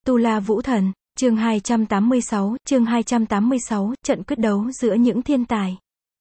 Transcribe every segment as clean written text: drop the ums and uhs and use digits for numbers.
Tu La Vũ Thần, chương 286, trận quyết đấu giữa những thiên tài.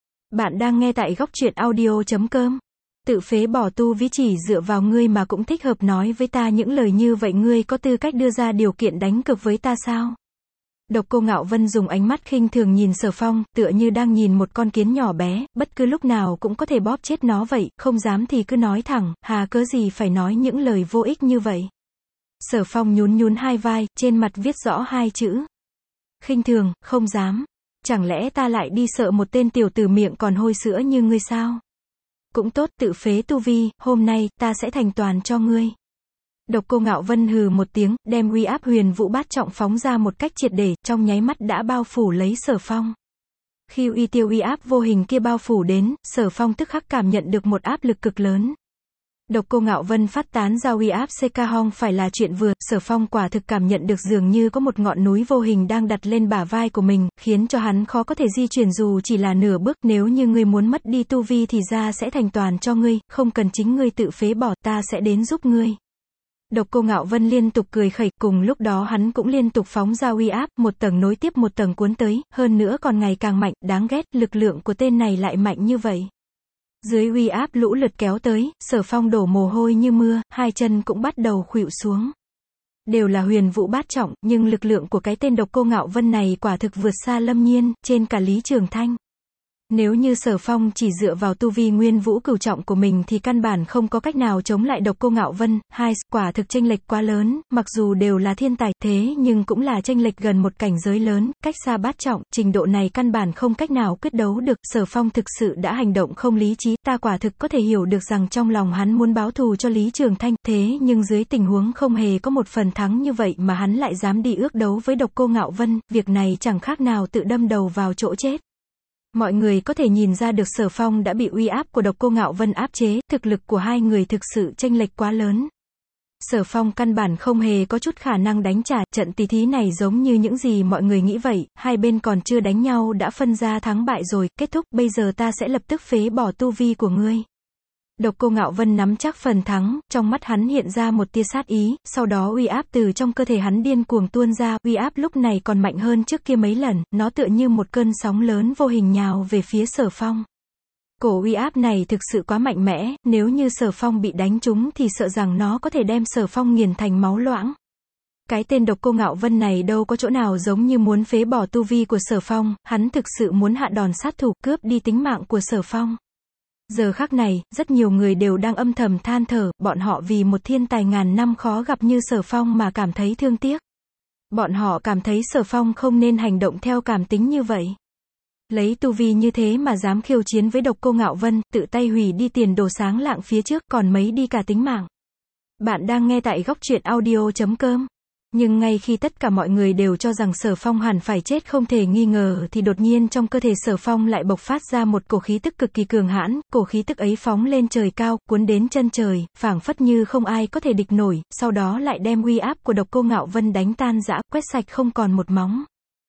Bạn đang nghe tại góc truyện audio.com. Tự phế bỏ tu vi chỉ dựa vào ngươi mà cũng thích hợp nói với ta những lời như vậy, ngươi có tư cách đưa ra điều kiện đánh cược với ta sao? Độc Cô Ngạo Vân dùng ánh mắt khinh thường nhìn Sở Phong, tựa như đang nhìn một con kiến nhỏ bé, bất cứ lúc nào cũng có thể bóp chết nó vậy, không dám thì cứ nói thẳng, hà cớ gì phải nói những lời vô ích như vậy. Sở Phong nhún hai vai, trên mặt viết rõ hai chữ. Khinh thường, không dám. Chẳng lẽ ta lại đi sợ một tên tiểu tử miệng còn hôi sữa như ngươi sao? Cũng tốt, tự phế tu vi, hôm nay, ta sẽ thành toàn cho ngươi. Độc Cô Ngạo Vân hừ một tiếng, đem uy áp huyền vũ bát trọng phóng ra một cách triệt để, trong nháy mắt đã bao phủ lấy Sở Phong. Khi uy áp vô hình kia bao phủ đến, Sở Phong tức khắc cảm nhận được một áp lực cực lớn. Độc Cô Ngạo Vân phát tán ra uy áp CK Hong phải là chuyện vừa, Sở Phong quả thực cảm nhận được dường như có một ngọn núi vô hình đang đặt lên bả vai của mình, khiến cho hắn khó có thể di chuyển dù chỉ là nửa bước. Nếu như ngươi muốn mất đi tu vi thì ra sẽ thành toàn cho ngươi, không cần chính ngươi tự phế bỏ, ta sẽ đến giúp ngươi. Độc Cô Ngạo Vân liên tục cười khẩy, cùng lúc đó hắn cũng liên tục phóng ra uy áp, một tầng nối tiếp một tầng cuốn tới, hơn nữa còn ngày càng mạnh, đáng ghét, lực lượng của tên này lại mạnh như vậy. Dưới uy áp lũ lượt kéo tới, Sở Phong đổ mồ hôi như mưa, hai chân cũng bắt đầu khuỵu xuống. Đều là huyền vũ bát trọng, nhưng lực lượng của cái tên Độc Cô Ngạo Vân này quả thực vượt xa Lâm Nhiên, trên cả Lý Trường Thanh. Nếu như Sở Phong chỉ dựa vào tu vi nguyên vũ cửu trọng của mình thì căn bản không có cách nào chống lại Độc Cô Ngạo Vân. Quả thực chênh lệch quá lớn, mặc dù đều là thiên tài, thế nhưng cũng là chênh lệch gần một cảnh giới lớn, cách xa bát trọng, trình độ này căn bản không cách nào quyết đấu được. Sở Phong thực sự đã hành động không lý trí, ta quả thực có thể hiểu được rằng trong lòng hắn muốn báo thù cho Lý Trường Thanh, thế nhưng dưới tình huống không hề có một phần thắng như vậy mà hắn lại dám đi ước đấu với Độc Cô Ngạo Vân, việc này chẳng khác nào tự đâm đầu vào chỗ chết. Mọi người có thể nhìn ra được Sở Phong đã bị uy áp của Độc Cô Ngạo Vân áp chế, thực lực của hai người thực sự chênh lệch quá lớn. Sở Phong căn bản không hề có chút khả năng đánh trả, trận tỷ thí này giống như những gì mọi người nghĩ vậy, hai bên còn chưa đánh nhau đã phân ra thắng bại rồi, kết thúc, bây giờ ta sẽ lập tức phế bỏ tu vi của ngươi. Độc Cô Ngạo Vân nắm chắc phần thắng, trong mắt hắn hiện ra một tia sát ý, sau đó uy áp từ trong cơ thể hắn điên cuồng tuôn ra, uy áp lúc này còn mạnh hơn trước kia mấy lần, nó tựa như một cơn sóng lớn vô hình nhào về phía Sở Phong. Cổ uy áp này thực sự quá mạnh mẽ, nếu như Sở Phong bị đánh trúng thì sợ rằng nó có thể đem Sở Phong nghiền thành máu loãng. Cái tên Độc Cô Ngạo Vân này đâu có chỗ nào giống như muốn phế bỏ tu vi của Sở Phong, hắn thực sự muốn hạ đòn sát thủ, cướp đi tính mạng của Sở Phong. Giờ khắc này, rất nhiều người đều đang âm thầm than thở, bọn họ vì một thiên tài ngàn năm khó gặp như Sở Phong mà cảm thấy thương tiếc. Bọn họ cảm thấy Sở Phong không nên hành động theo cảm tính như vậy. Lấy tu vi như thế mà dám khiêu chiến với Độc Cô Ngạo Vân, tự tay hủy đi tiền đồ sáng lạng phía trước, còn mấy đi cả tính mạng. Bạn đang nghe tại góc truyện audio.com. Nhưng ngay khi tất cả mọi người đều cho rằng Sở Phong hẳn phải chết không thể nghi ngờ thì đột nhiên trong cơ thể Sở Phong lại bộc phát ra một cổ khí tức cực kỳ cường hãn, cổ khí tức ấy phóng lên trời cao, cuốn đến chân trời, phảng phất như không ai có thể địch nổi, sau đó lại đem uy áp của Độc Cô Ngạo Vân đánh tan rã, quét sạch không còn một móng.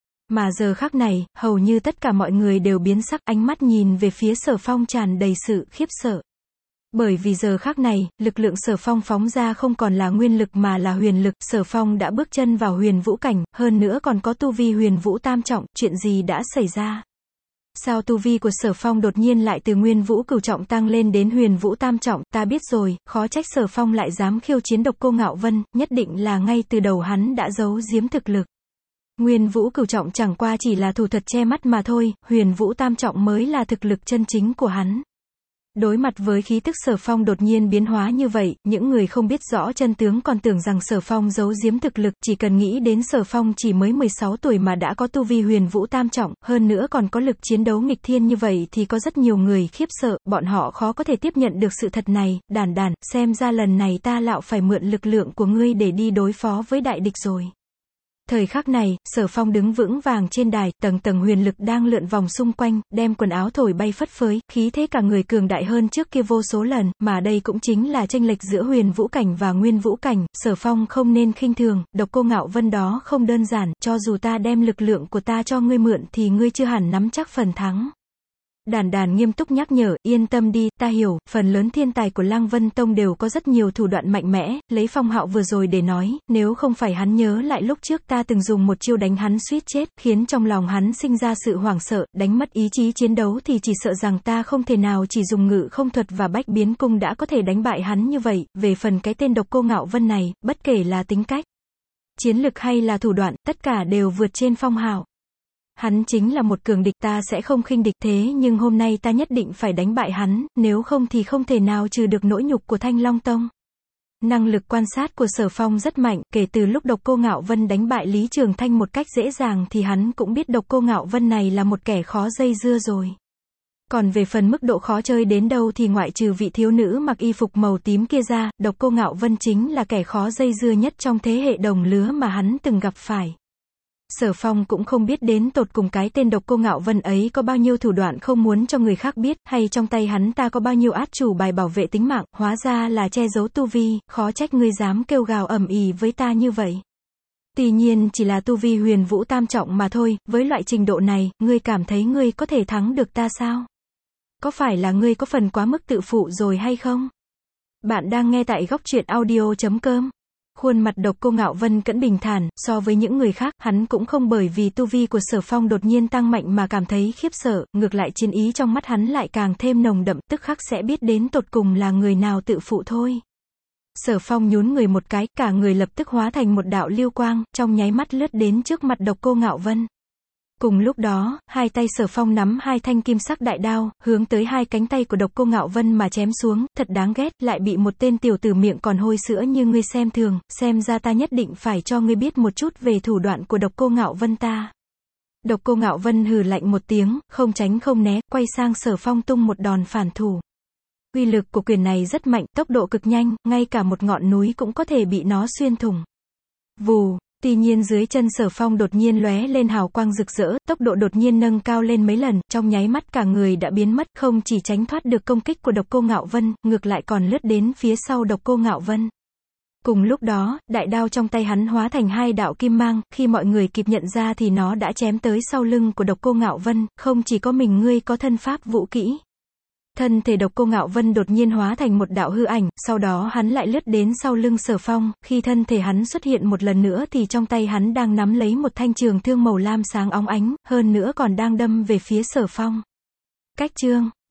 Mà giờ khắc này, hầu như tất cả mọi người đều biến sắc, ánh mắt nhìn về phía Sở Phong tràn đầy sự khiếp sợ. Bởi vì giờ khắc này, lực lượng Sở Phong phóng ra không còn là nguyên lực mà là huyền lực, Sở Phong đã bước chân vào huyền vũ cảnh, hơn nữa còn có tu vi huyền vũ tam trọng, chuyện gì đã xảy ra? Sao tu vi của Sở Phong đột nhiên lại từ nguyên vũ cửu trọng tăng lên đến huyền vũ tam trọng, ta biết rồi, khó trách Sở Phong lại dám khiêu chiến Độc Cô Ngạo Vân, nhất định là ngay từ đầu hắn đã giấu giếm thực lực. Nguyên vũ cửu trọng chẳng qua chỉ là thủ thuật che mắt mà thôi, huyền vũ tam trọng mới là thực lực chân chính của hắn. Đối mặt với khí tức Sở Phong đột nhiên biến hóa như vậy, những người không biết rõ chân tướng còn tưởng rằng Sở Phong giấu giếm thực lực, chỉ cần nghĩ đến Sở Phong chỉ mới 16 tuổi mà đã có tu vi huyền vũ tam trọng, hơn nữa còn có lực chiến đấu nghịch thiên như vậy thì có rất nhiều người khiếp sợ, bọn họ khó có thể tiếp nhận được sự thật này. Đàn, xem ra lần này ta lạo phải mượn lực lượng của ngươi để đi đối phó với đại địch rồi. Thời khắc này, Sở Phong đứng vững vàng trên đài, tầng tầng huyền lực đang lượn vòng xung quanh, đem quần áo thổi bay phất phới, khí thế cả người cường đại hơn trước kia vô số lần, mà đây cũng chính là chênh lệch giữa huyền vũ cảnh và nguyên vũ cảnh. Sở Phong không nên khinh thường, Độc Cô Ngạo Vân đó không đơn giản, cho dù ta đem lực lượng của ta cho ngươi mượn thì ngươi chưa hẳn nắm chắc phần thắng. Đàn Đàn nghiêm túc nhắc nhở, yên tâm đi, ta hiểu, phần lớn thiên tài của Lăng Vân Tông đều có rất nhiều thủ đoạn mạnh mẽ, lấy Phong Hạo vừa rồi để nói, nếu không phải hắn nhớ lại lúc trước ta từng dùng một chiêu đánh hắn suýt chết, khiến trong lòng hắn sinh ra sự hoảng sợ, đánh mất ý chí chiến đấu thì chỉ sợ rằng ta không thể nào chỉ dùng ngự không thuật và bách biến cung đã có thể đánh bại hắn như vậy, về phần cái tên Độc Cô Ngạo Vân này, bất kể là tính cách, chiến lực hay là thủ đoạn, tất cả đều vượt trên Phong Hạo. Hắn chính là một cường địch, ta sẽ không khinh địch, thế nhưng hôm nay ta nhất định phải đánh bại hắn, nếu không thì không thể nào trừ được nỗi nhục của Thanh Long Tông. Năng lực quan sát của Sở Phong rất mạnh, kể từ lúc Độc Cô Ngạo Vân đánh bại Lý Trường Thanh một cách dễ dàng thì hắn cũng biết Độc Cô Ngạo Vân này là một kẻ khó dây dưa rồi. Còn về phần mức độ khó chơi đến đâu thì ngoại trừ vị thiếu nữ mặc y phục màu tím kia ra, Độc Cô Ngạo Vân chính là kẻ khó dây dưa nhất trong thế hệ đồng lứa mà hắn từng gặp phải. Sở Phong cũng không biết đến tột cùng cái tên Độc Cô Ngạo Vân ấy có bao nhiêu thủ đoạn không muốn cho người khác biết, hay trong tay hắn ta có bao nhiêu át chủ bài bảo vệ tính mạng, hóa ra là che giấu tu vi, khó trách ngươi dám kêu gào ầm ĩ với ta như vậy. Tuy nhiên chỉ là tu vi huyền vũ tam trọng mà thôi, với loại trình độ này, ngươi cảm thấy ngươi có thể thắng được ta sao? Có phải là ngươi có phần quá mức tự phụ rồi hay không? Bạn đang nghe tại Góc Truyện Audio.com. Khuôn mặt Độc Cô Ngạo Vân vẫn bình thản, so với những người khác, hắn cũng không bởi vì tu vi của Sở Phong đột nhiên tăng mạnh mà cảm thấy khiếp sợ, ngược lại chiến ý trong mắt hắn lại càng thêm nồng đậm, tức khắc sẽ biết đến tột cùng là người nào tự phụ thôi. Sở Phong nhún người một cái, cả người lập tức hóa thành một đạo lưu quang, trong nháy mắt lướt đến trước mặt Độc Cô Ngạo Vân. Cùng lúc đó, hai tay Sở Phong nắm hai thanh kim sắc đại đao, hướng tới hai cánh tay của Độc Cô Ngạo Vân mà chém xuống, thật đáng ghét, lại bị một tên tiểu tử miệng còn hôi sữa như ngươi xem thường, xem ra ta nhất định phải cho ngươi biết một chút về thủ đoạn của Độc Cô Ngạo Vân ta. Độc Cô Ngạo Vân hừ lạnh một tiếng, không tránh không né, quay sang Sở Phong tung một đòn phản thủ. Uy lực của quyền này rất mạnh, tốc độ cực nhanh, ngay cả một ngọn núi cũng có thể bị nó xuyên thủng. Vù. Tuy nhiên dưới chân Sở Phong đột nhiên lóe lên hào quang rực rỡ, tốc độ đột nhiên nâng cao lên mấy lần, trong nháy mắt cả người đã biến mất, không chỉ tránh thoát được công kích của Độc Cô Ngạo Vân, ngược lại còn lướt đến phía sau Độc Cô Ngạo Vân. Cùng lúc đó, đại đao trong tay hắn hóa thành hai đạo kim mang, khi mọi người kịp nhận ra thì nó đã chém tới sau lưng của Độc Cô Ngạo Vân, không chỉ có mình ngươi có thân pháp vũ kỹ. Thân thể Độc Cô Ngạo Vân đột nhiên hóa thành một đạo hư ảnh, sau đó hắn lại lướt đến sau lưng Sở Phong, khi thân thể hắn xuất hiện một lần nữa thì trong tay hắn đang nắm lấy một thanh trường thương màu lam sáng óng ánh, hơn nữa còn đang đâm về phía Sở Phong. Cách chương